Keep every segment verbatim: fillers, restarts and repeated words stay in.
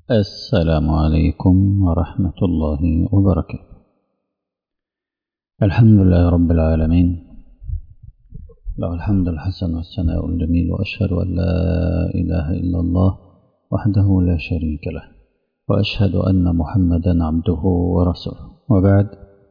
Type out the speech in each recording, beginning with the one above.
السلام عليكم ورحمة الله وبركاته. الحمد لله رب العالمين، له الحمد الحسن والثناء الجميل، وأشهد أن لا إله إلا الله وحده لا شريك له، وأشهد أن محمدا عبده ورسوله، وبعد.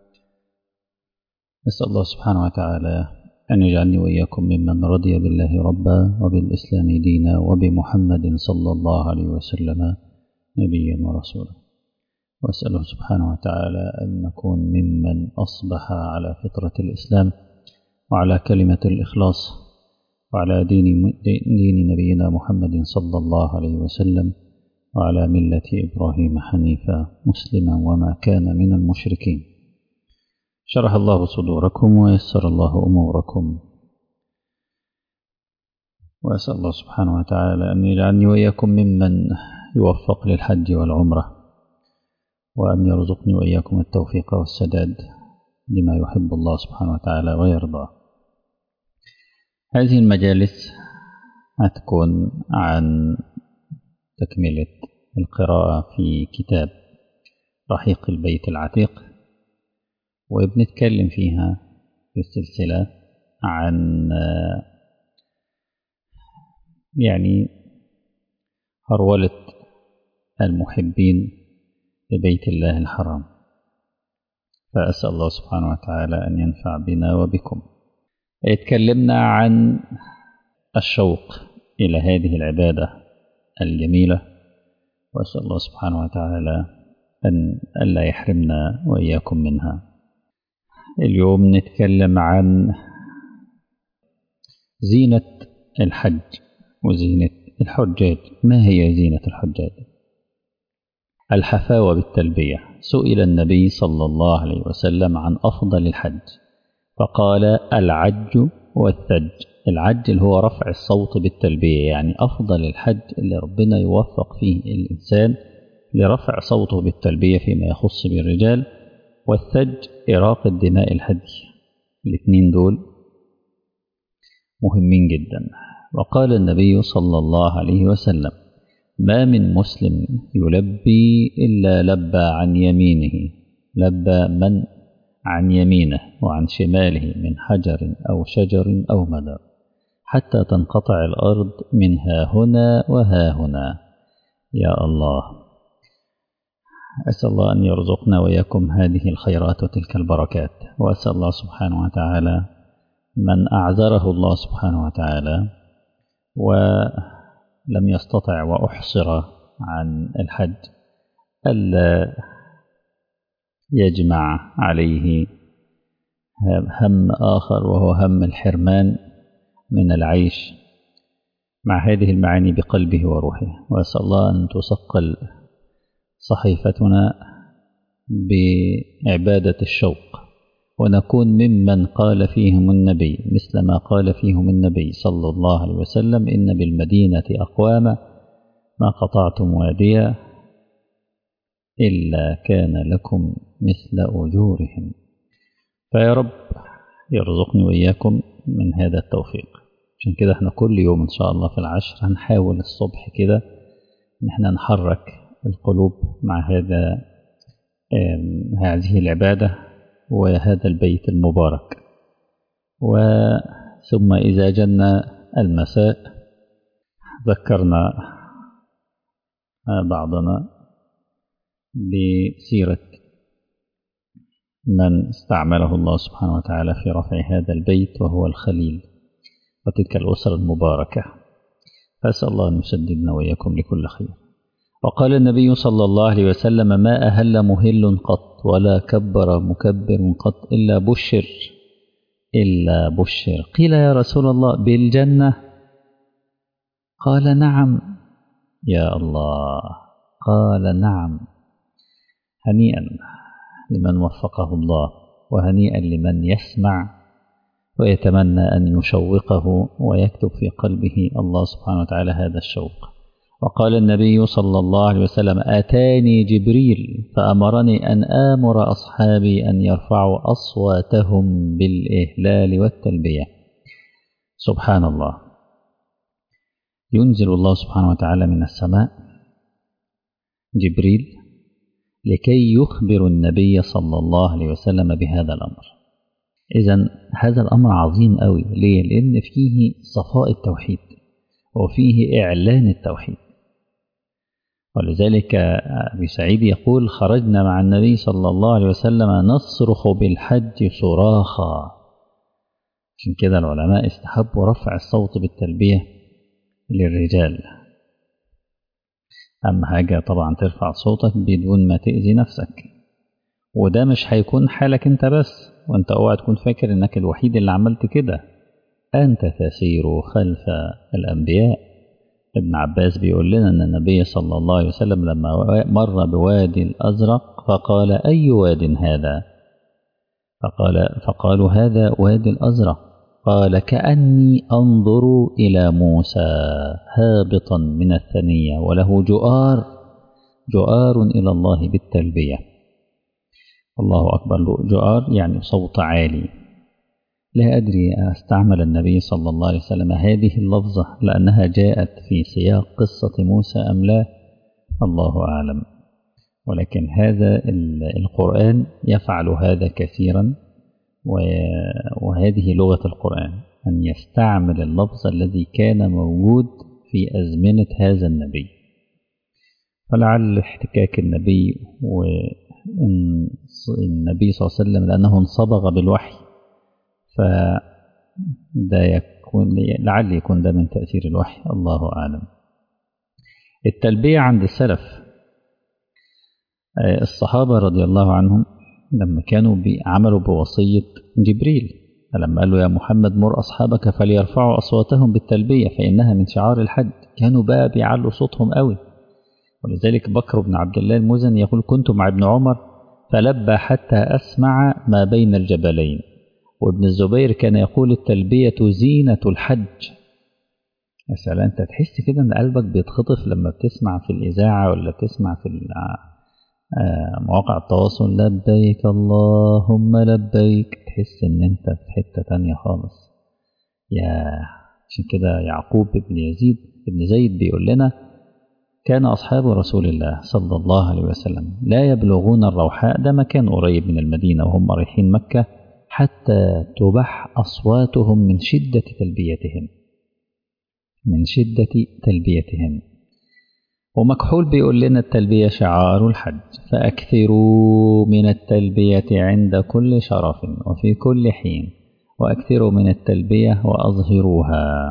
أسأل الله سبحانه وتعالى أن يجعلني وإياكم ممن رضي بالله ربا وبالإسلام دينا وبمحمد صلى الله عليه وسلم نبيا ورسولا، وأسأله سبحانه وتعالى أن نكون ممن أصبح على فطرة الإسلام وعلى كلمة الإخلاص وعلى دين, دين نبينا محمد صلى الله عليه وسلم وعلى ملة إبراهيم حنيفا مسلما وما كان من المشركين. شرح الله صدوركم ويسر الله أموركم، وأسأل الله سبحانه وتعالى أن يجعلني وإياكم ممن يوفق للحج والعمرة، وأن يرزقني وإياكم التوفيق والسداد لما يحب الله سبحانه وتعالى ويرضى. هذه المجالس هتكون عن تكملة القراءة في كتاب رحيق البيت العتيق، وبنتكلم فيها في السلسلة عن يعني هرولة المحبين لبيت الله الحرام، فأسأل الله سبحانه وتعالى أن ينفع بنا وبكم. اتكلمنا عن الشوق إلى هذه العبادة الجميلة، وأسأل الله سبحانه وتعالى أن ألا يحرمنا وإياكم منها. اليوم نتكلم عن زينة الحج وزينة الحجاج. ما هي زينة الحجاج؟ الحفاوة بالتلبية. سئل النبي صلى الله عليه وسلم عن أفضل الحج فقال العج والثج. العج اللي هو رفع الصوت بالتلبية، يعني أفضل الحج اللي ربنا يوفق فيه الإنسان لرفع صوته بالتلبية فيما يخص بالرجال، والثج إراقة دماء الهدي. الاثنين دول مهمين جدا. وقال النبي صلى الله عليه وسلم ما من مسلم يلبي إلا لبى عن يمينه، لبى من عن يمينه وعن شماله من حجر أو شجر أو مدر حتى تنقطع الأرض من ها هنا وها هنا. يا الله، أسأل الله أن يرزقنا وإياكم هذه الخيرات وتلك البركات. وأسأل الله سبحانه وتعالى من أعذره الله سبحانه وتعالى ولم يستطع وأحصر عن الحج ألا يجمع عليه هم آخر، وهو هم الحرمان من العيش مع هذه المعاني بقلبه وروحه. وأسأل الله أن تثقل صحيفتنا بعبادة الشوق، ونكون ممن قال فيهم النبي مثل ما قال فيهم النبي صلى الله عليه وسلم إن بالمدينة أقواما ما قطعتم واديا إلا كان لكم مثل أجورهم. فيا رب يرزقني وإياكم من هذا التوفيق. عشان كده احنا كل يوم إن شاء الله في العشر هنحاول الصبح كده ان احنا نحرك القلوب مع هذا هذه العبادة وهذا البيت المبارك. وثم إذا جن المساء ذكرنا بعضنا بسيرة من استعمله الله سبحانه وتعالى في رفع هذا البيت، وهو الخليل وتلك الأسرة المباركة. فأسأل الله أن يسددنا وإياكم لكل خير. وقال النبي صلى الله عليه وسلم ما أهل مهل قط ولا كبر مكبر قط إلا بشر إلا بشر. قيل يا رسول الله بالجنة؟ قال نعم. يا الله، قال نعم. هنيئا لمن وفقه الله، وهنيئا لمن يسمع ويتمنى أن يشوقه ويكتب في قلبه الله سبحانه وتعالى هذا الشوق. وقال النبي صلى الله عليه وسلم آتاني جبريل فأمرني أن آمر أصحابي أن يرفعوا أصواتهم بالإهلال والتلبية. سبحان الله، ينزل الله سبحانه وتعالى من السماء جبريل لكي يخبر النبي صلى الله عليه وسلم بهذا الأمر. إذن هذا الأمر عظيم قوي. ليه؟ لأن فيه صفاء التوحيد وفيه إعلان التوحيد. ولذلك أبي سعيد يقول: خرجنا مع النبي صلى الله عليه وسلم نصرخ بالحج صراخا. عشان كده العلماء استحبوا رفع الصوت بالتلبية للرجال. أهم حاجة طبعا ترفع صوتك بدون ما تأذي نفسك، وده مش هيكون حالك انت بس، وانت اوعى تكون فاكر انك الوحيد اللي عملت كده. أنت تسير خلف الأنبياء. ابن عباس بيقول لنا أن النبي صلى الله عليه وسلم لما مر بوادي الأزرق فقال: أي واد هذا؟ فقال فقالوا: هذا وادي الأزرق. قال: كأني أنظر إلى موسى هابطا من الثنية وله جؤار جؤار إلى الله بالتلبية. الله أكبر. جؤار يعني صوت عالي. لا أدري استعمل النبي صلى الله عليه وسلم هذه اللفظة لأنها جاءت في سياق قصة موسى أم لا، الله أعلم. ولكن هذا القرآن يفعل هذا كثيرا، وهذه لغة القرآن أن يستعمل اللفظ الذي كان موجود في أزمنة هذا النبي. فلعل احتكاك النبي والنبي صلى الله عليه وسلم لأنه انصبغ بالوحي، فده يكون لعل يكون ده من تأثير الوحي، الله أعلم. التلبية عند السلف الصحابة رضي الله عنهم لما كانوا عملوا بوصية جبريل، فلما قال له: يا محمد مر أصحابك فليرفعوا أصواتهم بالتلبية فإنها من شعار الحج، كانوا بقى بيعلوا صوتهم قوي. ولذلك بكر بن عبد الله المزني يقول: كنت مع ابن عمر فلبى حتى أسمع ما بين الجبلين. وابن الزبير كان يقول: التلبية زينة الحج. يا سلام، انت تحس كده ان قلبك بيتخطف لما بتسمع في الإذاعة ولا بتسمع في مواقع التواصل: لبيك اللهم لبيك، تحس ان انت في حتة تانية خالص. يا عشان كده يعقوب بن يزيد بن زيد بيقول لنا: كان أصحاب رسول الله صلى الله عليه وسلم لا يبلغون الروحاء، ده مكان قريب من المدينة وهم رايحين مكة، حتى تبح أصواتهم من شدة تلبيتهم من شدة تلبيتهم. ومكحول بيقول لنا: التلبية شعار الحج، فأكثروا من التلبية عند كل شرف وفي كل حين، وأكثروا من التلبية وأظهروها.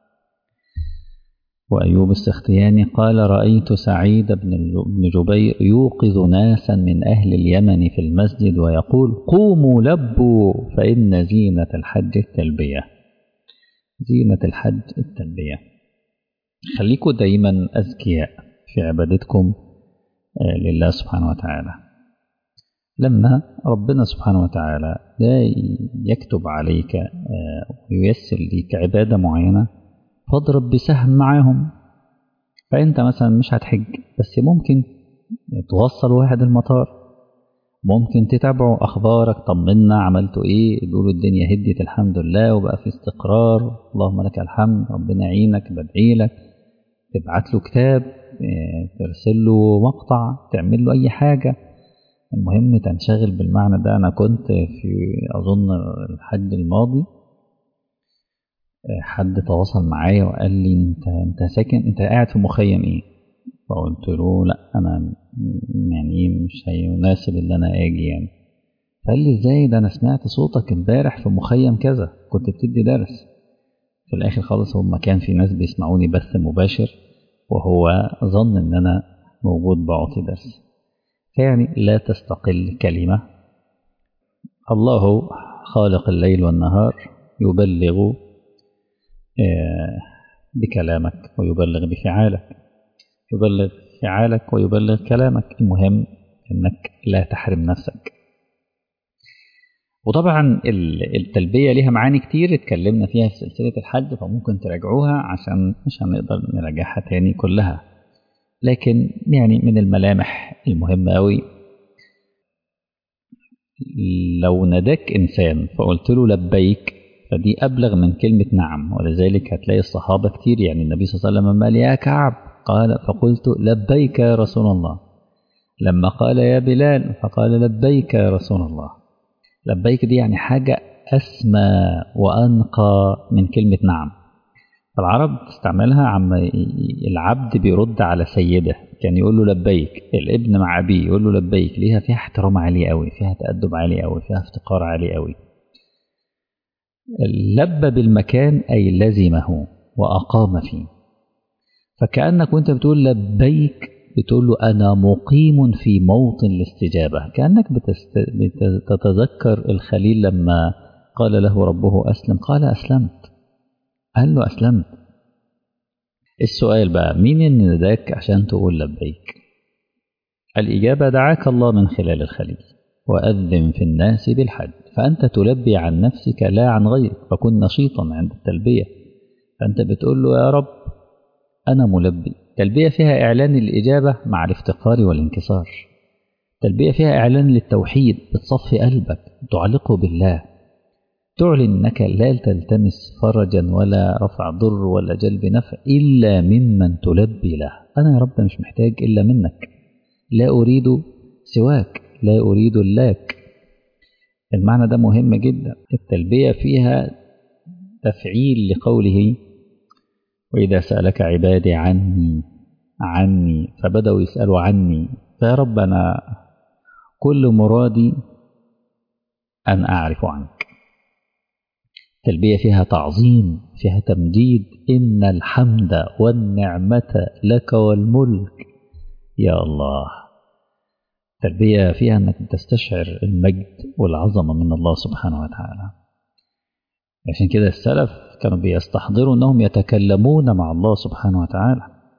وأيوب السختياني قال: رأيت سعيد بن جبير يوقظ ناسا من أهل اليمن في المسجد ويقول: قوموا لبوا فإن زينة الحج التلبية. زينة الحج التلبية. خليكوا دايما أذكياء في عبادتكم لله سبحانه وتعالى. لما ربنا سبحانه وتعالى لا يكتب عليك وييسر ليك عبادة معينة فاضرب بسهم معاهم. فأنت مثلا مش هتحج، بس ممكن توصل واحد المطار، ممكن تتابعوا أخبارك، طمنا عملتوا إيه، يقولوا الدنيا هديت الحمد لله وبقى في استقرار، اللهم لك الحمد، ربنا يعينك، بدعي لك، تبعت له كتاب، ترسل له مقطع، تعمل له أي حاجة، المهم تنشغل بالمعنى ده. أنا كنت في أظن الحج الماضي حد تواصل معايا وقال لي: انت انت ساكن انت قاعد في مخيم ايه؟ فقلت له: لا انا يعني مش هيناسب اللي انا اجي يعني. فقال لي: ازاي ده، انا سمعت صوتك امبارح في مخيم كذا، كنت بتدي درس. في الاخر خالص هم كان في ناس بيسمعوني بث مباشر، وهو ظن ان انا موجود بعطي درس. فيعني لا تستقل كلمة. الله خالق الليل والنهار يبلغ بكلامك ويبلغ بفعالك، يبلغ فعالك ويبلغ كلامك. المهم انك لا تحرم نفسك. وطبعا التلبية لها معاني كتير اتكلمنا فيها في سلسلة الحج، فممكن تراجعوها عشان مش هنقدر نراجعها تاني كلها. لكن يعني من الملامح المهمة أوي، لو ناداك إنسان فقلت له لبيك، فدي أبلغ من كلمة نعم. ولذلك هتلاقي الصحابة كتير، يعني النبي صلى الله عليه وسلم قال: يا كعب، قال فقلت لبيك يا رسول الله. لما قال يا بلال فقال لبيك يا رسول الله. لبيك دي يعني حاجة أسمى وأنقى من كلمة نعم. العرب تستعملها عم العبد بيرد على سيده، كان يقول له لبيك. الابن مع أبيه يقول له لبيك، ليها فيها احترام عالي قوي، فيها تأدب عالي قوي، فيها افتقار عالي قوي. لبى بالمكان أي لزمه وأقام فيه. فكأنك وانت بتقول لبيك بتقول له أنا مقيم في موطن الاستجابة. كأنك بتست... بتتذكر الخليل لما قال له ربه أسلم، قال أسلمت، قال له أسلمت. السؤال بقى مين اللي نداك عشان تقول لبيك؟ الإجابة دعاك الله من خلال الخليل وأذن في الناس بالحج، فأنت تلبي عن نفسك لا عن غيرك، فكن نشيطا عند التلبية. فأنت بتقول له يا رب أنا ملبي. تلبية فيها إعلان الإجابة مع الافتقار والانكسار. تلبية فيها إعلان للتوحيد، بتصفي قلبك، تعلقه بالله، تعلن أنك لا تلتمس فرجا ولا رفع ضر ولا جلب نفع إلا ممن تلبي له. أنا يا رب مش محتاج إلا منك، لا أريد سواك، لا أريد اللاك. المعنى ده مهم جدا. التلبية فيها تفعيل لقوله وإذا سألك عبادي عني عني فبدأوا يسألوا عني. فيا رب أنا كل مرادي أن أعرف عنك. التلبية فيها تعظيم، فيها تمجيد. إن الحمد والنعمة لك والملك يا الله. التلبية فيها أنك تستشعر المجد والعظمة من الله سبحانه وتعالى. عشان كده السلف كانوا بيستحضروا أنهم يتكلمون مع الله سبحانه وتعالى.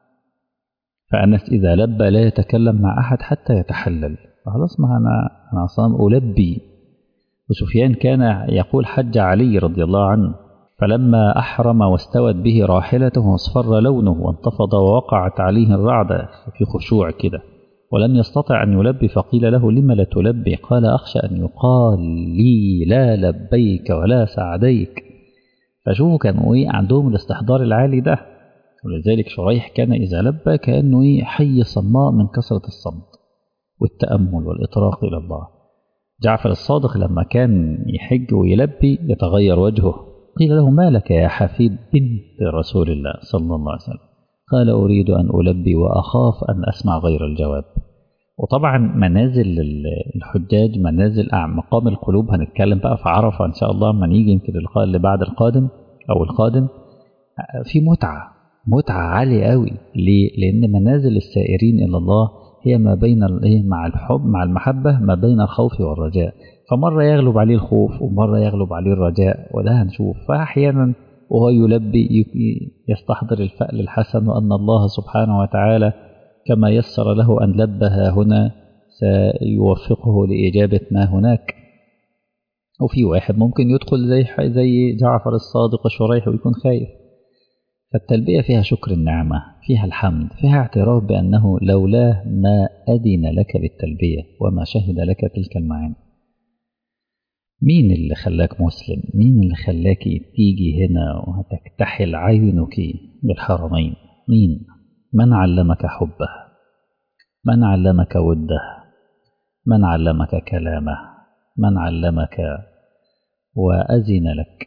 فأنس إذا لبى لا يتكلم مع أحد حتى يتحلل. فخلاص ما أنا أنا أصلا ألبي. وسفيان كان يقول حج علي رضي الله عنه، فلما أحرم واستوت به راحلته واصفر لونه وانتفض ووقعت عليه الرعدة في خشوع كده ولم يستطع أن يلبي، فقيل له لما لا تلبي؟ قال أخشى أن يقال لي لا لبيك ولا سعديك. فشوفوا كانوا إيه عندهم الاستحضار العالي ده. ولذلك شريح كان إذا لبى كأنه إيه حي صماء من كثرة الصمت والتأمل والإطراق إلى الله. جعفر الصادق لما كان يحج ويلبي يتغير وجهه. قيل له ما لك يا حفيد بنت رسول الله صلى الله عليه وسلم؟ قال أريد أن ألبي وأخاف أن أسمع غير الجواب. وطبعا منازل الحجاج منازل مقام القلوب. هنتكلم بقى في عرفة إن شاء الله لما نيجي يمكن اللقاء اللي بعد القادم أو القادم. في متعة متعة عالية قوي. ليه؟ لأن منازل السائرين إلى الله هي ما بين الايه مع الحب مع المحبة، ما بين الخوف والرجاء. فمرة يغلب عليه الخوف ومرة يغلب عليه الرجاء، وده هنشوف. فأحيانا وهو يلبي يستحضر الفأل الحسن، وأن الله سبحانه وتعالى كما يسر له أن لبها هنا سيوفقه لإجابة ما هناك. وفي واحد ممكن يدخل زي زي جعفر الصادق وشريح ويكون خايف. فالتلبية فيها شكر النعمة، فيها الحمد، فيها اعتراف بأنه لولاه ما أذن لك بالتلبية وما شهد لك تلك المعاني. مين اللي خلاك مسلم؟ مين اللي خلاك تيجي هنا وتكتحل عينك بالحرمين؟ مين؟ من علمك حبه؟ من علمك وده؟ من علمك كلامه؟ من علمك وأذن لك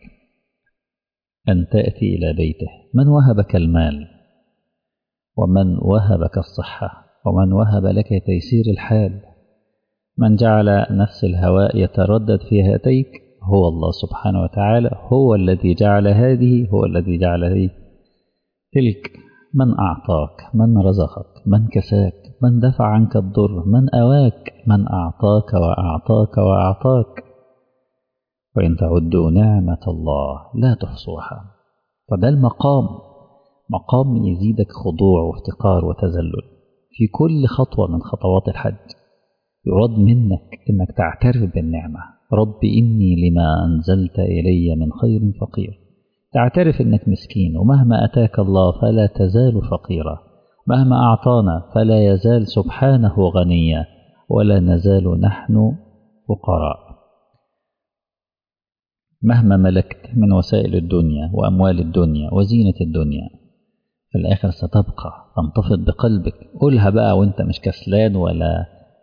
أن تأتي إلى بيته؟ من وهبك المال؟ ومن وهبك الصحة؟ ومن وهب لك تيسير الحال؟ من جعل نفس الهواء يتردد في هاتيك هو الله سبحانه وتعالى. هو الذي جعل هذه، هو الذي جعل هذه تلك. من أعطاك؟ من رزقك؟ من كساك؟ من دفع عنك الضر؟ من أواك؟ من أعطاك وأعطاك وأعطاك؟ وإن تعدوا نعمة الله لا تحصوها. فده المقام، مقام يزيدك خضوع وافتقار وتذلل في كل خطوة من خطوات الحج. يراد منك أنك تعترف بالنعمة. رب إني لما أنزلت إلي من خير فقير. تعترف أنك مسكين، ومهما أتاك الله فلا تزال فقيرا، مهما أعطانا فلا يزال سبحانه غنيا، ولا نزال نحن فقراء. مهما ملكت من وسائل الدنيا وأموال الدنيا وزينة الدنيا في الآخر ستبقى تنتفض بقلبك. قولها بقى وانت مش كسلان ولا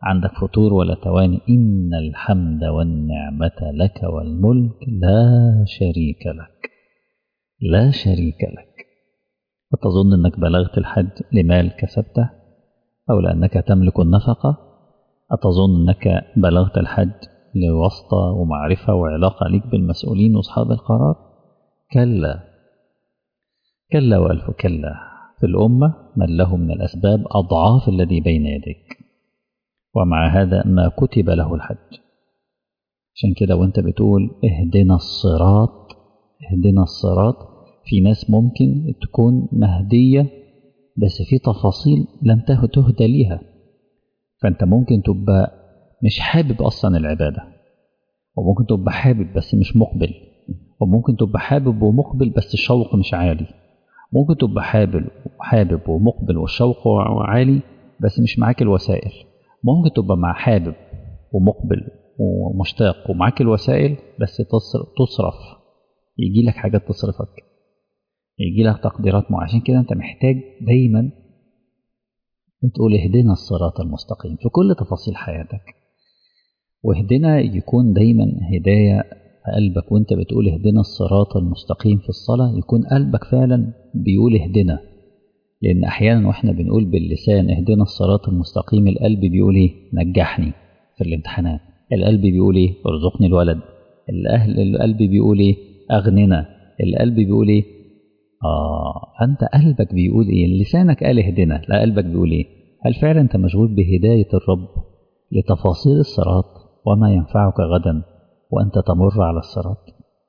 عندك فطور ولا تواني. إن الحمد والنعمة لك والملك لا شريك لك، لا شريك لك. أتظن أنك بلغت الحج لمال كسبته أو لأنك تملك النفقة؟ أتظن أنك بلغت الحج لواسطة ومعرفة وعلاقة لك بالمسؤولين وأصحاب القرار؟ كلا كلا وألف كلا. في الأمة من له من الأسباب أضعاف الذي بين يديك، ومع هذا ما كتب له الحج. عشان كده وانت بتقول اهدنا الصراط، اهدنا الصراط، في ناس ممكن تكون مهدية بس في تفاصيل لم تهدى ليها، فانت ممكن تبقى مش حابب أصلا العبادة، وممكن تبقى حابب بس مش مقبل، وممكن تبقى حابب ومقبل بس الشوق مش عالي، ممكن تبقى حابب وحابب ومقبل والشوق عالي بس مش معاك الوسائل، ممكن تبقى مع حابب ومقبل ومشتاق ومعاك الوسائل بس تصرف، يجي لك حاجات تصرفك، يجي لك تقديرات معينة. عشان كده انت محتاج دايما تقول اهدنا الصراط المستقيم في كل تفاصيل حياتك، واهدنا يكون دايما هداية في قلبك. وانت بتقول اهدنا الصراط المستقيم في الصلاة يكون قلبك فعلا بيقول اهدنا، لأن أحيانا وإحنا بنقول باللسان اهدنا الصراط المستقيم القلب بيقول إيه؟ نجحني في الامتحانات، القلب بيقول إيه؟ ارزقني الولد، الأهل القلب بيقول إيه؟ أغننا، القلب بيقول إيه؟ آه أنت قلبك بيقول إيه؟ لسانك قال اهدنا، لا قلبك بيقول إيه؟ هل فعلا أنت مشغول بهداية الرب لتفاصيل الصراط وما ينفعك غدا وأنت تمر على الصراط؟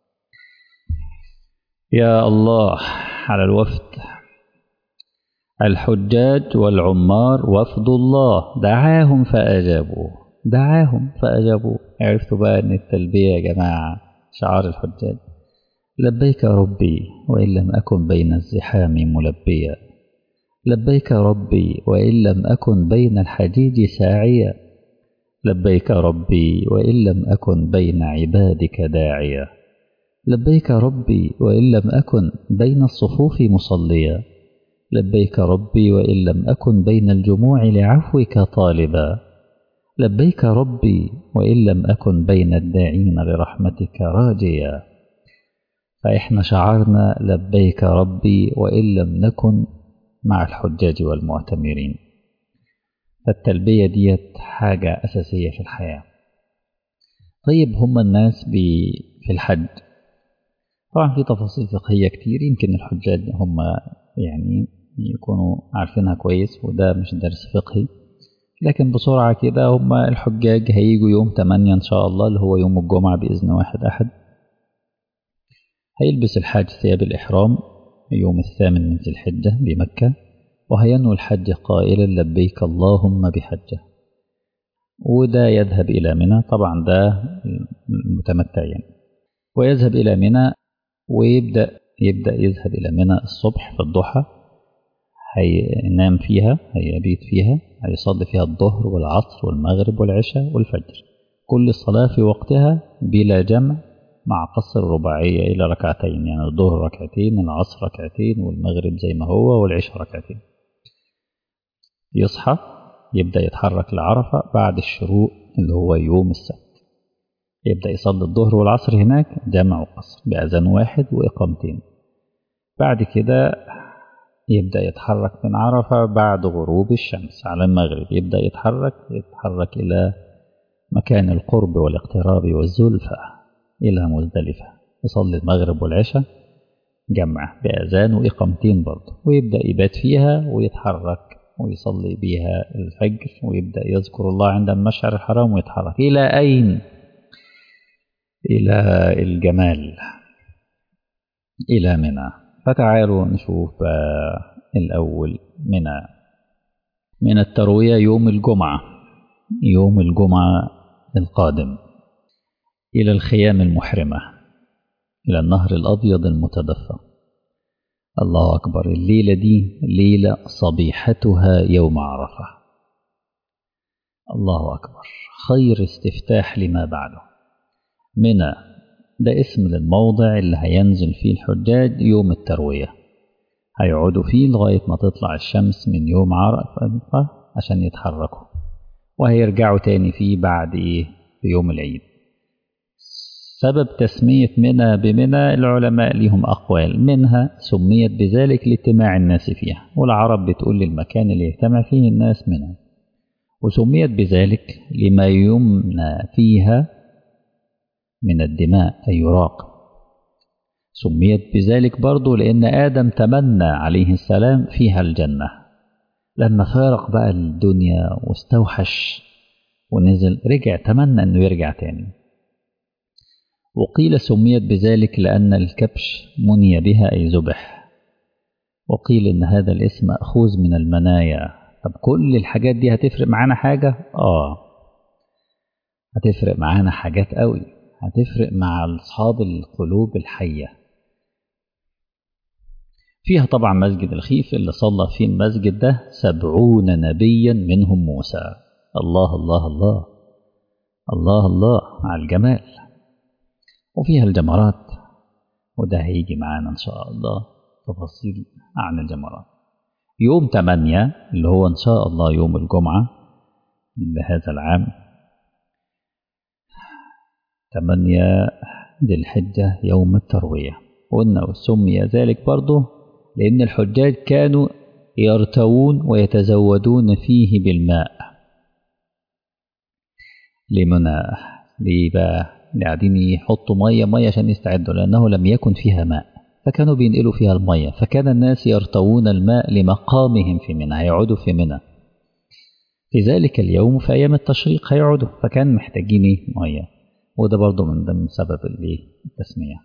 يا الله على الوفد، الحجاج والعمار وفد الله دعاهم فأجابوا، دعاهم فأجابوا. عرفتوا بقى أن التلبية يا جماعة شعار الحجاج. لبيك ربي وإن لم أكن بين الزحام ملبيا، لبيك ربي وإن لم أكن بين الحجيج ساعيا، لبيك ربي وإن لم أكن بين عبادك داعيا، لبيك ربي وإن لم أكن بين الصفوف مصليا، لبيك ربي وإن لم أكن بين الجموع لعفوك طالبا، لبيك ربي وإن لم أكن بين الداعين لرحمتك راجيا. فإحنا شعرنا لبيك ربي وإن لم نكن مع الحجاج والمعتمرين. فالتلبية ديت حاجة أساسية في الحياة. طيب هم الناس في الحج طبعا في تفاصيل فقهية كتير، يمكن الحجاج هم يعني يكونوا عارفينها كويس وده مش درس فقهي، لكن بسرعة كده هم الحجاج هيجوا يوم تمانية إن شاء الله اللي هو يوم الجمعة بإذن واحد أحد. هيلبس الحاج ثياب الإحرام يوم الثامن من ذي الحجة بمكة، وهينوي الحج قائلا لبيك اللهم بحجة، وده يذهب إلى منى، طبعا ده المتمتعين، ويذهب إلى منى ويبدأ يبدأ يذهب إلى منى الصبح في الضحى، هينام فيها، هيبيت فيها، هيصلي فيها الظهر والعصر والمغرب والعشاء والفجر، كل صلاة في وقتها بلا جمع مع قصر الرباعية إلى ركعتين، يعني الظهر ركعتين، العصر ركعتين، والمغرب زي ما هو، والعشاء ركعتين. يصحى يبدأ يتحرك لعرفة بعد الشروق اللي هو يوم السبت، يبدأ يصلي الظهر والعصر هناك جمع وقصر بأذان واحد وإقامتين. بعد كده يبدأ يتحرك من عرفة بعد غروب الشمس على المغرب، يبدأ يتحرك يتحرك إلى مكان القرب والاقتراب والزلفة إلى مزدلفة، يصلي المغرب والعشاء جمع بأذان وإقامتين برضه، ويبدأ يبات فيها ويتحرك ويصلي بها الفجر، ويبدأ يذكر الله عند المشعر الحرام ويتحرك إلى أين؟ إلى الجمال، إلى منى. فتعالوا نشوف الأول منى. من التروية يوم الجمعة، يوم الجمعة القادم، إلى الخيام المحرمة، إلى النهر الأبيض المتدفق. الله أكبر، الليلة دي ليلة صبيحتها يوم عرفة. الله أكبر، خير استفتاح لما بعده. منى ده اسم للموضع اللي هينزل فيه الحجاج يوم التروية، هيقعدوا فيه لغاية ما تطلع الشمس من يوم عرفة عشان يتحركوا، وهيرجعوا تاني فيه بعد إيه في يوم العيد. سبب تسمية منى بمنى العلماء لهم أقوال، منها سميت بذلك لاجتماع الناس فيها، والعرب بتقول للمكان اللي يجتمع فيه الناس منى، وسميت بذلك لما يمنى فيها من الدماء أي يراق. سميت بذلك برضو لأن آدم تمنى عليه السلام فيها الجنة، لما فارق بقى الدنيا واستوحش ونزل رجع تمنى أنه يرجع تاني. وقيل سميت بذلك لأن الكبش مني بها أي ذبح، وقيل إن هذا الاسم مأخوذ من المنايا. طب كل الحاجات دي هتفرق معانا حاجة؟ آه هتفرق معانا حاجات قوي، هتفرق مع أصحاب القلوب الحية. فيها طبعا مسجد الخيف اللي صلى فيه المسجد ده سبعون نبيا منهم موسى. الله الله الله الله الله على الجمال. وفيها الجمرات، وده هيجي معانا إن شاء الله تفاصيل عن الجمرات. يوم تمانية اللي هو إن شاء الله يوم الجمعة لهذا العام، تمانية ذي الحجة يوم التروية. قلنا سمي ذلك برضه لأن الحجاج كانوا يرتوون ويتزودون فيه بالماء. لمنى ليه بقى؟ قاعدين يحطوا مية مية عشان يستعدوا، لأنه لم يكن فيها ماء فكانوا بينقلوا فيها المية، فكان الناس يرتوون الماء لمقامهم في منى، هيقعدوا في منى في ذلك اليوم في أيام التشريق هيقعدوا، فكان محتاجين مية، وده برضو من ضمن سبب التسمية.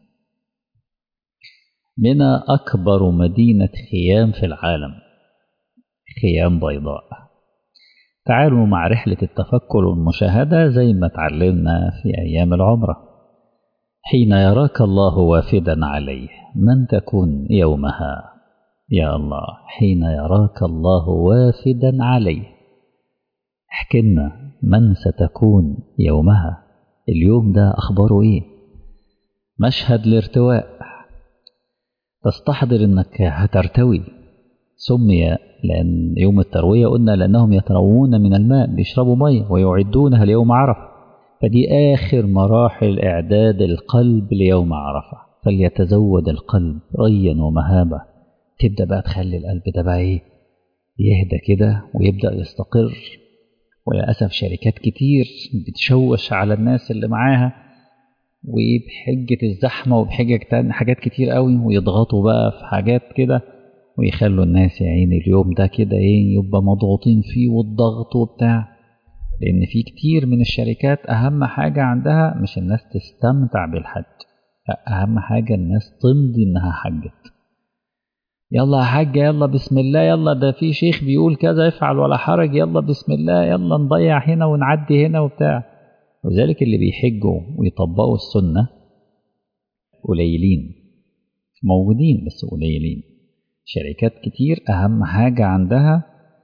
منى أكبر مدينة خيام في العالم، خيام بيضاء. تعالوا مع رحلة التفكر والمشاهدة زي ما تعلمنا في أيام العمرة. حين يراك الله وافدا عليه من تكون يومها؟ يا الله، حين يراك الله وافدا عليه، احكينا من ستكون يومها؟ اليوم ده أخباره إيه؟ مشهد الارتواء، تستحضر أنك هترتوي. سمي لأن يوم التروية قلنا لأنهم يتروون من الماء، بيشربوا مية ويعدونها ليوم عرفة، فدي آخر مراحل إعداد القلب ليوم عرفة، فليتزود القلب ريا ومهابة. تبدأ بقى تخلي القلب ده بقى إيه يهدى كده ويبدأ يستقر. وللأسف شركات كتير بتشوش على الناس اللي معاها، وبحجة الزحمة وبحجة حاجات كتير قوي، ويضغطوا بقى في حاجات كده ويخلوا الناس يا عيني اليوم ده كده ايه يبقى مضغوطين فيه والضغط وبتاع. لأن في كتير من الشركات أهم حاجة عندها مش الناس تستمتع بالحج، أهم حاجة الناس تمضي إنها حجت. يلا يا حاج، يلا بسم الله، يلا ده في شيخ بيقول كذا افعل ولا حرج، يلا بسم الله، يلا نضيع هنا ونعدي هنا وبتاع. وذلك اللي بيحجوا ويطبقوا السنة قليلين، موجودين بس قليلين. شركات كتير أهم حاجة عندها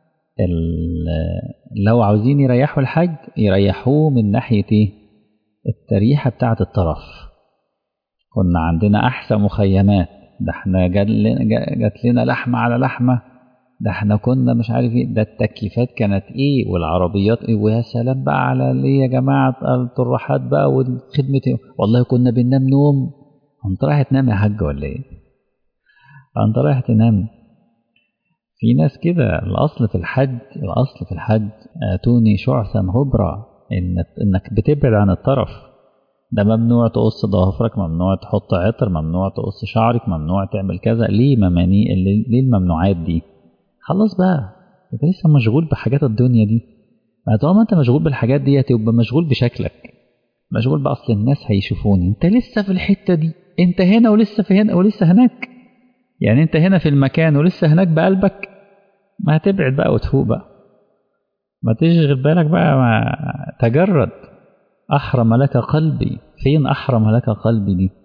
لو عاوزين يريحوا الحج يريحوه من ناحية التريحة بتاعة الطرف. كنا عندنا أحسن مخيمات، ده احنا جات لنا لحمة على لحمة، ده احنا كنا مش عارف ايه، ده التكييفات كانت ايه والعربيات ايه، ويا سلام بقى على ليه يا جماعة الطروحات بقى والخدمة ايه. والله كنا بننام نوم. انت رايح تنام يا حاج ولا ايه؟ انت رايح تنام؟ في ناس كده. الأصل في الحج، الأصل في الحج آتوني شعثا غبرا، إن إنك بتبعد عن الطرف. ده ممنوع تقص ضوافرك، ممنوع تحط عطر، ممنوع تقص شعرك، ممنوع تعمل كذا. ليه مماني؟ ليه الممنوعات دي؟ خلاص بقى انت لسه مشغول بحاجات الدنيا دي. طالما انت مشغول بالحاجات دي تبقى مشغول بشكلك، مشغول بأصل الناس هيشوفوني. انت لسه في الحتة دي، انت هنا ولسه في هنا ولسه هناك، يعني انت هنا في المكان ولسه هناك بقلبك. ما هتبعد بقى وتفوق بقى، ما تشغل بالك بقى، ما تجرد. أحرم لك قلبي، فين أحرم لك قلبي دي؟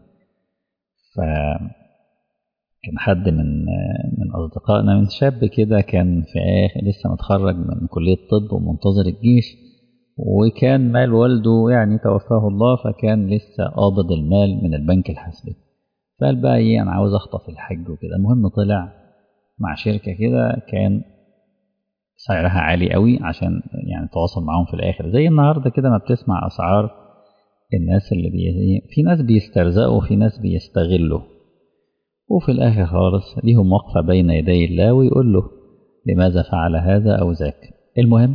فكان حد من من أصدقائنا، من شاب كده كان في آخر لسه متخرج من كلية طب ومنتظر الجيش، وكان مال والده يعني توفاه الله، فكان لسه قابض المال من البنك الحسبي. فقال بقى ايه انا عاوز اخطف الحج وكده. المهم طلع مع شركة كده كان سعرها عالي قوي، عشان يعني نتواصل معاهم في الآخر. زي النهاردة كده ما بتسمع أسعار الناس اللي بي... في ناس بيسترزقوا وفي ناس بيستغلوا، وفي الآخر خالص ليهم وقفة بين يدي الله ويقول له لماذا فعل هذا أو ذاك. المهم،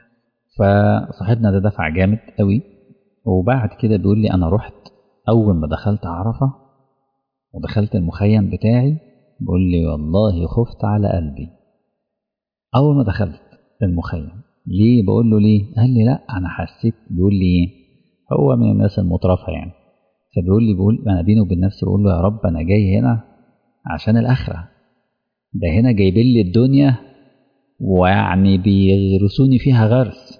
فصاحبنا ده دفع جامد قوي، وبعد كده بيقول لي أنا رحت أول ما دخلت عرفة ودخلت المخيم بتاعي، بيقول لي والله خفت على قلبي أول ما دخلت المخيم. ليه؟ بقول له ليه؟ قال لي لا أنا حسيت، بيقول لي إيه، هو من الناس المترفة يعني، فبيقول لي بقول أنا بيني وبين نفسي بقول له يا رب أنا جاي هنا عشان الآخرة، ده هنا جايبين لي الدنيا ويعني بيغرسوني فيها غرس.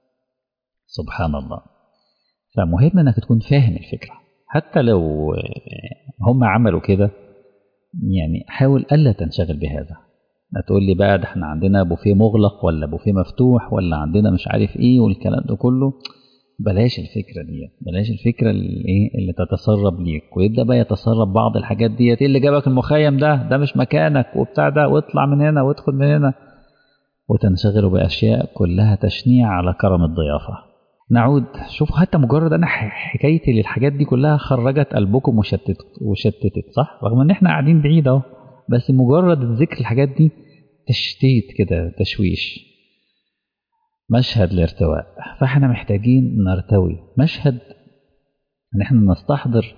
سبحان الله. فمهم انك تكون فاهم الفكرة، حتى لو هم عملوا كده يعني حاول ألا تنشغل بهذا. لا تقول لي بقى ده احنا عندنا بوفيه مغلق ولا بوفيه مفتوح ولا عندنا مش عارف ايه والكلام ده كله. بلاش الفكرة دي، بلاش الفكرة اللي, إيه اللي تتسرب ليك ويبدأ بقى يتسرب بعض الحاجات دي. ايه اللي جابك المخيم ده ده مش مكانك وبتاع ده، واطلع من هنا وادخل من هنا، وتنشغلوا بأشياء كلها تشنيع على كرم الضيافة. نعود. شوفوا حتى مجرد أنا حكايتي للحاجات دي كلها خرجت قلبكم وشتت وشتتت، صح؟ رغم إن إحنا قاعدين بعيد أهو، بس مجرد ذكر الحاجات دي تشتيت كده، تشويش. مشهد الارتواء، فإحنا محتاجين نرتوي. مشهد إن إحنا نستحضر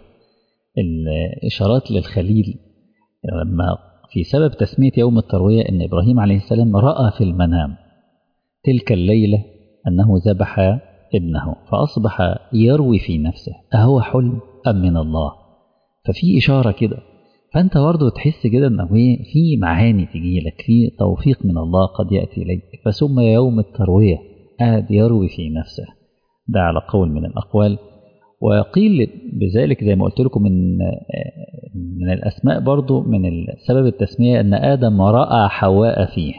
الإشارات للخليل لما في سبب تسمية يوم التروية إن إبراهيم عليه السلام رأى في المنام تلك الليلة أنه ذبح ابنه، فأصبح يروي في نفسه أهو حلم أم من الله. ففي إشارة كده، فأنت برضه تحس كده أنه في معاني تجي لك، في توفيق من الله قد يأتي إليك. فسمي يوم التروية، قاعد يروي في نفسه. ده على قول من الأقوال. وقيل بذلك زي ما قلت لكم من من الأسماء برضو من سبب التسمية أن آدم رأى حواء فيه،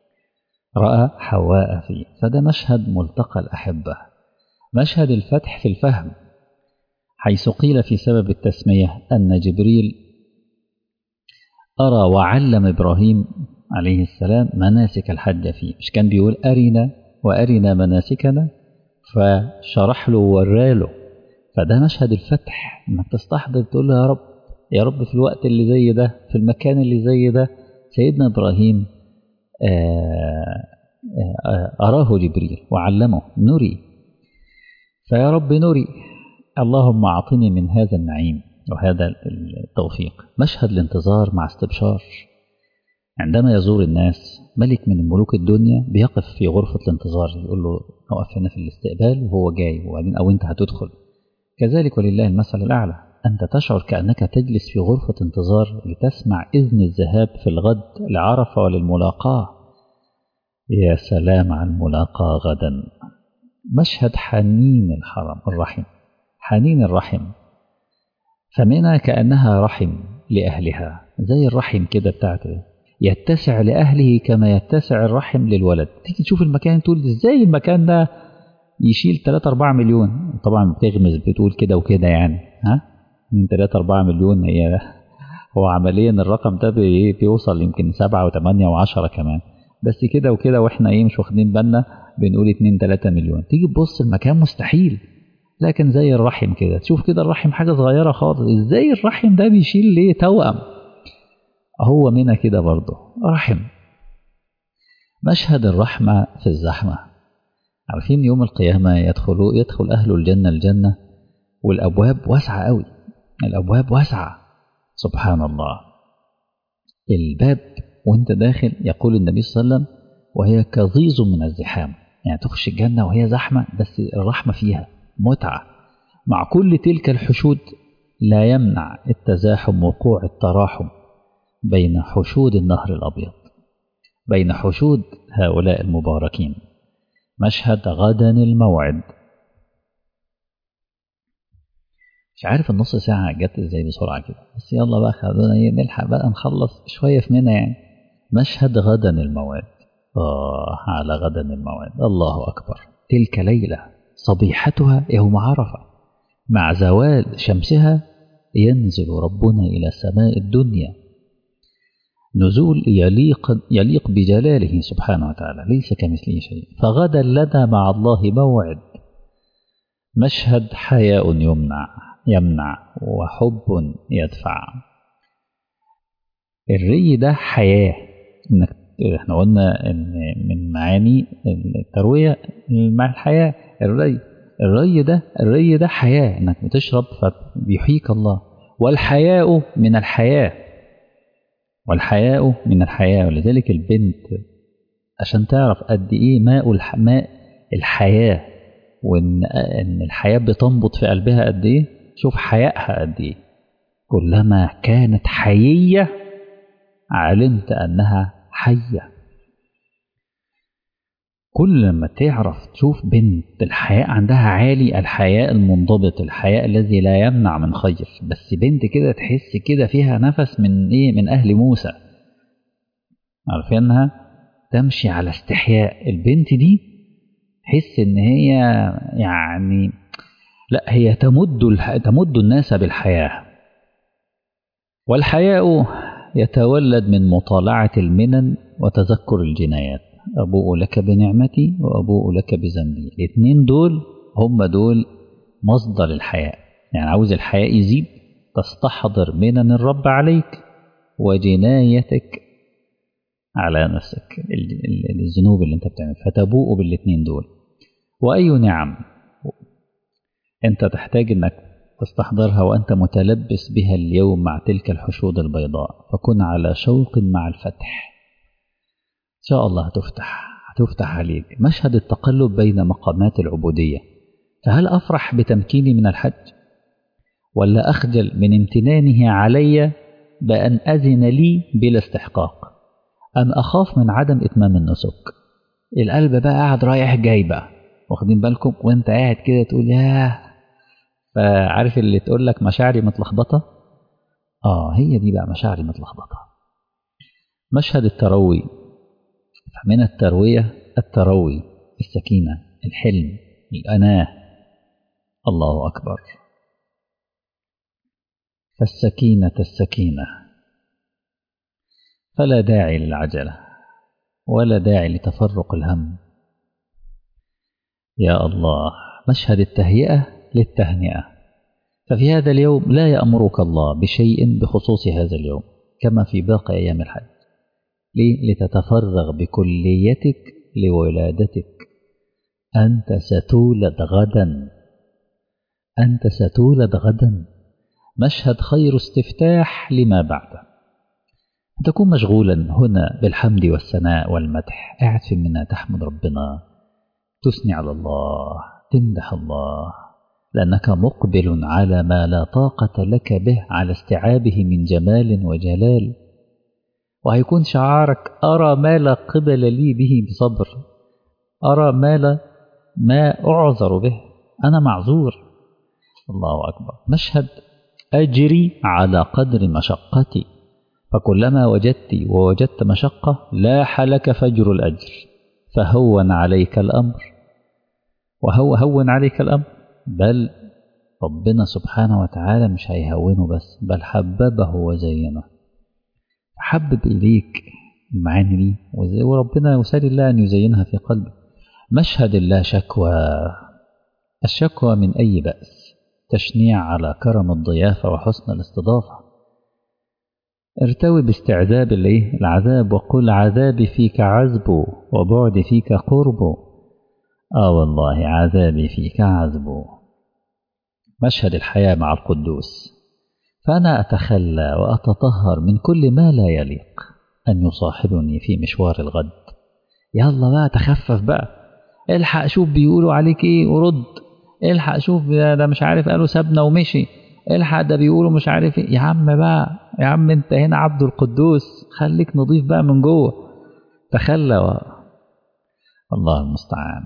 رأى حواء فيه. فده مشهد ملتقى الأحبة، مشهد الفتح في الفهم، حيث قيل في سبب التسمية أن جبريل أرى وعلم إبراهيم عليه السلام مناسك الحج فيه. مش كان بيقول أرنا وأرنا مناسكنا، فشرح له ووراله. فده مشهد الفتح، انك تستحضر تقول له يا رب، يا رب في الوقت اللي زي ده، في المكان اللي زي ده سيدنا إبراهيم أراه جبريل وعلمه نري، فيا رب نري، اللهم أعطني من هذا النعيم وهذا التوفيق. مشهد الانتظار مع استبشار، عندما يزور الناس ملك من ملوك الدنيا بيقف في غرفة الانتظار، يقول له نقف هنا في الاستقبال وهو جاي، وبعدين أو أنت هتدخل. كذلك ولله المثل الأعلى، أنت تشعر كأنك تجلس في غرفة انتظار لتسمع إذن الذهاب في الغد لعرفة وللملاقاة. يا سلام عن الملاقاة غدا. مشهد حنين الحرم الرحم، حنين الرحم، فمنها كأنها رحم لأهلها، زي الرحم كده بتاعته يتسع لأهله كما يتسع الرحم للولد. تيجي تشوف المكان تقول ازاي المكان ده يشيل ثلاثة أربعة مليون. طبعا بتغمز بتقول كده وكده يعني، ها من ثلاثة أربعة مليون، هي هو عمليا الرقم ده بي بيوصل يمكن سبعة وثمانية وعشرة كمان، بس كده وكده واحنا ايه مش واخدين بالنا بنقول اتنين ثلاثة مليون. تيجي تبص المكان مستحيل، لكن زي الرحم كده، تشوف كده الرحم حاجة صغيرة خالص، ازاي الرحم ده بيشيل ليه توأم. هو منها كده برضه رحم. مشهد الرحمة في الزحمة، عارفين يوم القيامة يدخلوا يدخل أهل الجنة الجنة والأبواب واسعة قوي، الأبواب واسعة سبحان الله. الباب وانت داخل يقول النبي صلى الله عليه وسلم وهي كظيظ من الزحام، يعني تخش الجنة وهي زحمة بس الرحمة فيها متعة. مع كل تلك الحشود لا يمنع التزاحم وقوع التراحم بين حشود النهر الأبيض، بين حشود هؤلاء المباركين. مشهد غدا الموعد. مش عارف النص ساعة جت ازاي بسرعة كده، بس يلا بقى خلونا ايه نلحق بقى نخلص شوية في منها يعني. مشهد غدا الموعد، آه على غدا الموعد، الله أكبر. تلك ليلة صبيحتها يوم عرفة، مع زوال شمسها ينزل ربنا إلى سماء الدنيا نزول يليق, يليق بجلاله سبحانه وتعالى، ليس كمثله شيء. فغدا لنا مع الله موعد، مشهد حياء يمنع يمنع وحب يدفع. الري ده حياة، إنك احنا قلنا ان من معاني التروية مع الحياة الري. الري ده الري ده حياة، انك بتشرب فبيحييك الله. والحياء من الحياة، والحياء من الحياة. ولذلك البنت عشان تعرف قد ايه ماء ماء الحياة، وان ان الحياة بتنبض في قلبها قد ايه، شوف حيائها قد ايه. كلما كانت حيية علمت انها حية. كل ما تعرف تشوف بنت الحياء عندها عالي، الحياء المنضبط، الحياء الذي لا يمنع من خير. بس بنت كده تحس كده فيها نفس من ايه، من اهل موسى، عارفينها تمشي على استحياء. البنت دي تحس ان هي يعني لا، هي تمد تمد الناس بالحياة. والحياء يتولد من مطالعة المنن وتذكر الجنايات. أبوء لك بنعمتي وأبوء لك بذنبي. الاثنين دول هم دول مصدر الحياء. يعني عاوز الحياء يزيد، تستحضر منن الرب عليك وجنايتك على نفسك، الذنوب اللي انت بتعمل، فتبوء بالاثنين دول. وأي نعم انت تحتاج انك تستحضرها وأنت متلبس بها اليوم مع تلك الحشود البيضاء. فكن على شوق مع الفتح، إن شاء الله هتفتح هتفتح عليك. مشهد التقلب بين مقامات العبودية. فهل أفرح بتمكيني من الحج، ولا أخجل من امتنانه علي بأن أذن لي بلا استحقاق، أم أخاف من عدم إتمام النسك؟ القلب بقى قاعد رايح جاي بقى، واخدين بالكم؟ وانت قاعد كده تقول ياه. فعارف اللي تقول لك مشاعري متلخبطة؟ آه هي دي بقى مشاعري متلخبطة. مشهد التروي. من التروية التروي، السكينة، الحلم، الأناة. الله أكبر. فالسكينة السكينة، فلا داعي للعجلة ولا داعي لتفرق الهم. يا الله. مشهد التهيئة للتهنئة. ففي هذا اليوم لا يأمرك الله بشيء بخصوص هذا اليوم كما في باقي أيام الحج. ليه؟ لتتفرغ بكليتك لولادتك. أنت ستولد غدا، أنت ستولد غدا. مشهد خير استفتاح لما بعده. تكون مشغولا هنا بالحمد والثناء والمدح، قاعد في منها تحمد ربنا، تثني على الله، تمدح الله، لأنك مقبل على ما لا طاقة لك به، على استيعابه من جمال وجلال. وهيكون شعارك أرى ما لا قبل لي به بصبر، أرى ما لا ما أعذر به، أنا معذور. الله أكبر. مشهد أجري على قدر مشقتي. فكلما وجدت ووجدت مشقة لاح لك فجر الأجر، فهون عليك الأمر. وهو هون عليك الأمر، بل ربنا سبحانه وتعالى مش هيهونه بس، بل حببه وزينه، حبب إليك المعاني دي، وربنا يسأل الله أن يزينها في قلبك. مشهد الله شكوى. الشكوى من أي بأس، تشنيع على كرم الضيافة وحسن الاستضافة. ارتوي باستعذاب العذاب وقل عذابي فيك عذب وبعد فيك قرب. آه والله عذابي فيك عذب. مشهد الحياة مع القدوس. فأنا أتخلى وأتطهر من كل ما لا يليق أن يصاحبني في مشوار الغد. يلا بقى تخفف بقى، الحق شوف بيقولوا عليك ايه ورد، الحق شوف ده مش عارف قالوا سابنا ومشي، الحق ده بيقولوا مش عارف ايه. يا عم بقى، يا عم انت هنا عبد القدوس، خليك نضيف بقى من جوه. تخلى و... الله المستعان.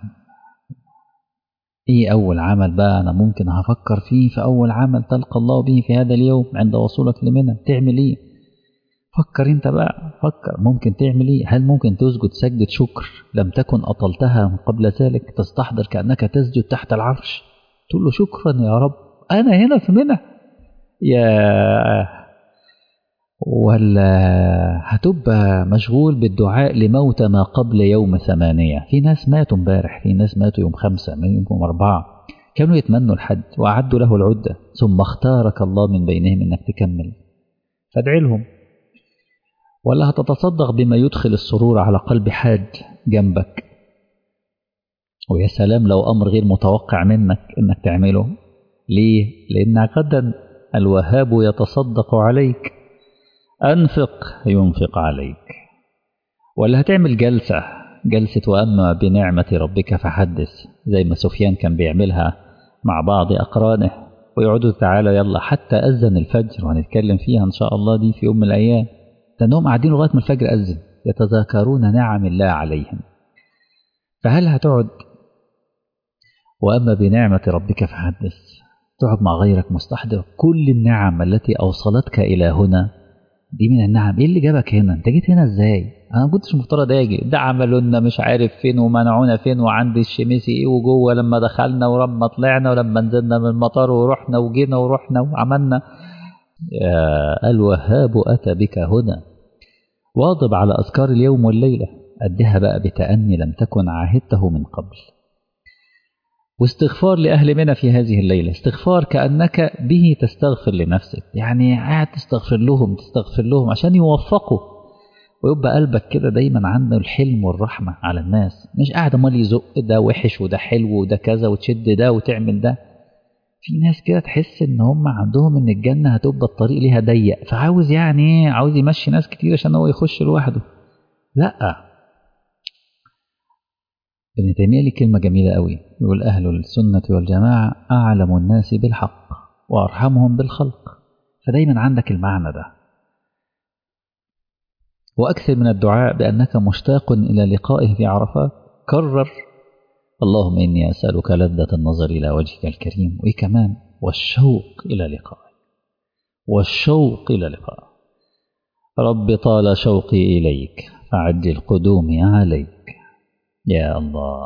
ايه اول عمل بقى انا ممكن هفكر فيه؟ في اول عمل تلقى الله به في هذا اليوم عند وصولك لمنى، تعمل ايه؟ فكر انت بقى، فكر ممكن تعمل ايه. هل ممكن تسجد سجدة شكر لم تكن اطلتها من قبل ذلك؟ تستحضر كأنك تسجد تحت العرش، تقول له شكرا يا رب انا هنا في منى. يا ولا هتبقى مشغول بالدعاء لموتى ما قبل يوم ثمانية؟ في ناس ماتوا امبارح، في ناس ماتوا يوم خمسة، من يوم أربعة، كانوا يتمنوا الحج وأعدوا له العدة، ثم اختارك الله من بينهم إنك تكمل، فادعي لهم. ولا هتتصدق بما يدخل السرور على قلب حاج جنبك، ويا سلام لو أمر غير متوقع منك إنك تعمله. ليه؟ لأن غدا الوهاب يتصدق عليك، أنفق ينفق عليك. ولا هتعمل جلسة جلسة وأما بنعمة ربك فحدث، زي ما سفيان كان بيعملها مع بعض أقرانه، ويقعدوا تعالى يلا حتى أذن الفجر، وهنتكلم فيها إن شاء الله دي في يوم من الأيام، لأنهم قاعدين لغاية ما الفجر أذن يتذاكرون نعم الله عليهم. فهل هتقعد وأما بنعمة ربك فحدث تقعد مع غيرك مستحضر كل النعم التي أوصلتك إلى هنا؟ دي من النعم. إيه اللي جابك هنا؟ أنت جيت هنا إزاي؟ أنا ما كنتش مفترض أجي، ده عملوا لنا مش عارف فين ومنعونا فين، وعند الشميسي إيه وجوه لما دخلنا ولما طلعنا ولما نزلنا من المطار ورحنا وجينا ورحنا وعملنا. يا الوهاب أتى بك هنا. واظب على أذكار اليوم والليلة، أدها بقى بتأني لم تكن عاهدته من قبل. واستغفار لأهل منى في هذه الليلة، استغفار كأنك به تستغفر لنفسك، يعني قاعد تستغفر لهم تستغفر لهم عشان يوفقوا، ويبقى قلبك كده دايما عنده الحلم والرحمة على الناس، مش قاعد امال يزق ده وحش وده حلو وده كذا وتشد ده وتعمل ده. في ناس كده تحس ان هم عندهم ان الجنة هتبقى الطريق ليها ضيق، فعاوز يعني عاوز يمشي ناس كتير عشان هو يخش لوحده. لا، ابن تيمية ليه كلمة جميلة قوي، يقول أهل السنة والجماعة أعلم الناس بالحق وأرحمهم بالخلق. فدايما عندك المعنى ده، وأكثر من الدعاء بأنك مشتاق إلى لقائه في عرفات. كرر اللهم إني أسألك لذة النظر إلى وجهك الكريم، وإيه كمان؟ والشوق إلى لقائه، والشوق إلى لقائه. رب طال شوقي إليك فعجل قدومي عليك. يا الله،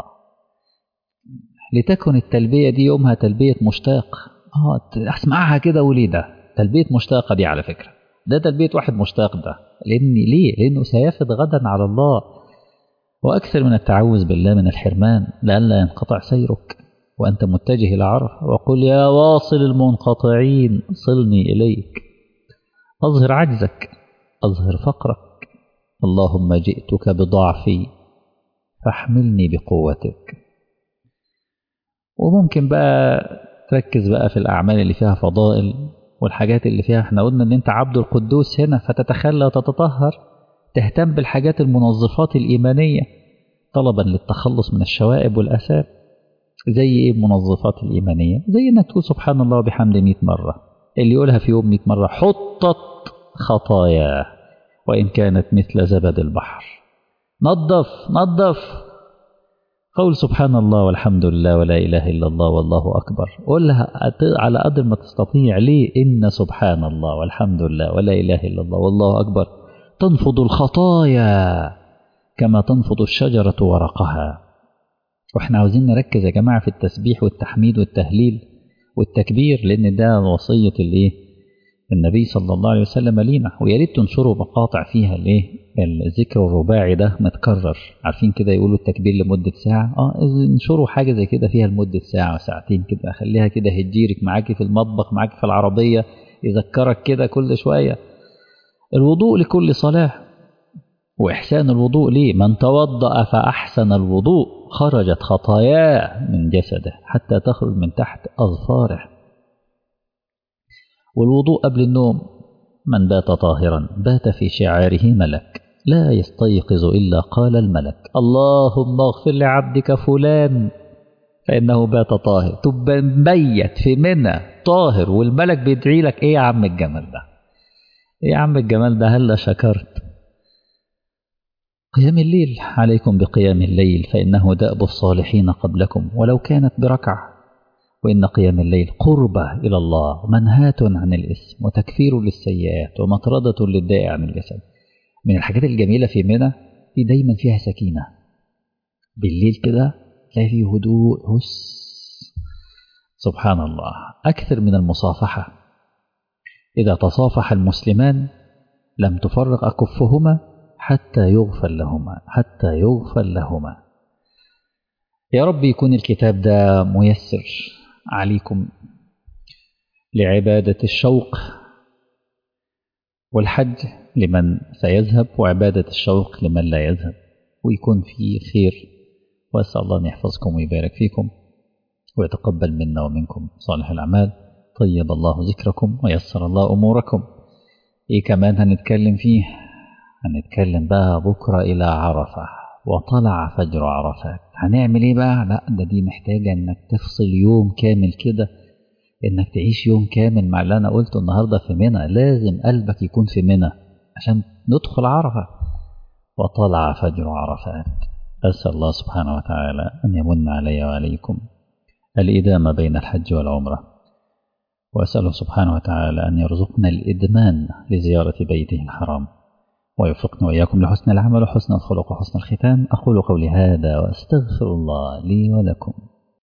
لتكن التلبية دي يومها تلبية مشتاق. اه اسمعها كده وليه ده تلبية مشتاقة دي، على فكرة ده تلبية واحد مشتاق ده، لأن ليه؟ لأنه سيفد غدا على الله. وأكثر من التعوذ بالله من الحرمان لئلا ينقطع سيرك وأنت متجه إلى عرفة، وقل يا واصل المنقطعين صلني إليك. أظهر عجزك، أظهر فقرك، اللهم جئتك بضعفي فاحملني بقوتك. وممكن بقى تركز بقى في الأعمال اللي فيها فضائل والحاجات اللي فيها، احنا قلنا ان انت عبد القدوس هنا، فتتخلى وتتطهر، تهتم بالحاجات المنظفات الإيمانية طلبا للتخلص من الشوائب والآثام. زي ايه المنظفات الإيمانية؟ زي انك تقول سبحان الله وبحمده مئة مرة، اللي يقولها في يوم مئة مرة حطت خطاياه وإن كانت مثل زبد البحر. نظف نظف. قول سبحان الله والحمد لله ولا إله إلا الله والله أكبر، قولها على قدر ما تستطيع. ليه؟ إن سبحان الله والحمد لله ولا إله إلا الله والله أكبر تنفض الخطايا كما تنفض الشجرة ورقها. وإحنا عاوزين نركز يا جماعة في التسبيح والتحميد والتهليل والتكبير، لأن ده وصية الإيه؟ النبي صلى الله عليه وسلم لينا. ويا ريت تنشروا مقاطع فيها الايه الذكر الرباعي ده متكرر، عارفين كده يقولوا التكبير لمدة ساعة، اه انشروا حاجة زي كده فيها لمدة ساعة وساعتين كده، خليها كده هتجيرك معاكي في المطبخ، معاكي في العربية، يذكرك كده كل شوية. الوضوء لكل صلاة، وإحسان الوضوء ليه؟ من توضأ فأحسن الوضوء خرجت خطاياه من جسده حتى تخرج من تحت أظفاره. والوضوء قبل النوم، من بات طاهرا بات في شعاره ملك لا يستيقظ إلا قال الملك اللهم اغفر لعبدك فلان فإنه بات طاهر. تبقى مبيت في منى طاهر والملك بيدعي لك. إيه يا عم الجمال ده؟ إيه يا عم الجمال ده؟ هلا شكرت. قيام الليل، عليكم بقيام الليل فإنه دأب الصالحين قبلكم ولو كانت بركعة. وإن قيام الليل قربة إلى الله، منهاة عن الإثم وتكفير للسيئات ومطردة للداء عن الجسد. من الحاجات الجميلة في منى في دايما فيها سكينة، بالليل كده تلاقي فيه هدوء هس. سبحان الله. أكثر من المصافحة، إذا تصافح المسلمان لم تفرق أكفهما حتى يغفر لهما حتى يغفر لهما. يا رب يكون الكتاب ده ميسر عليكم لعبادة الشوق والحج لمن سيذهب، وعبادة الشوق لمن لا يذهب، ويكون فيه خير. وأسأل الله أن يحفظكم ويبارك فيكم ويتقبل منا ومنكم صالح الأعمال. طيب الله ذكركم ويسر الله أموركم. إيه كمان هنتكلم فيه؟ هنتكلم بقى بكرة إلى عرفة وطلع فجر عرفات. هنعمل إيه بقى؟ لا ده دي محتاجة إنك تفصل يوم كامل كده، إنك تعيش يوم كامل مع اللي أنا قلته النهاردة في منى. لازم قلبك يكون في منى عشان ندخل عرفة. وطلع فجر عرفات. أسأل الله سبحانه وتعالى أن يمن علي وعليكم الإدامة بين الحج والعمرة، وأسأله سبحانه وتعالى أن يرزقنا الإدمان لزيارة بيته الحرام، ويوفقنا وإياكم لحسن العمل وحسن الخلق وحسن الختام. أقول قولي هذا وأستغفر الله لي ولكم.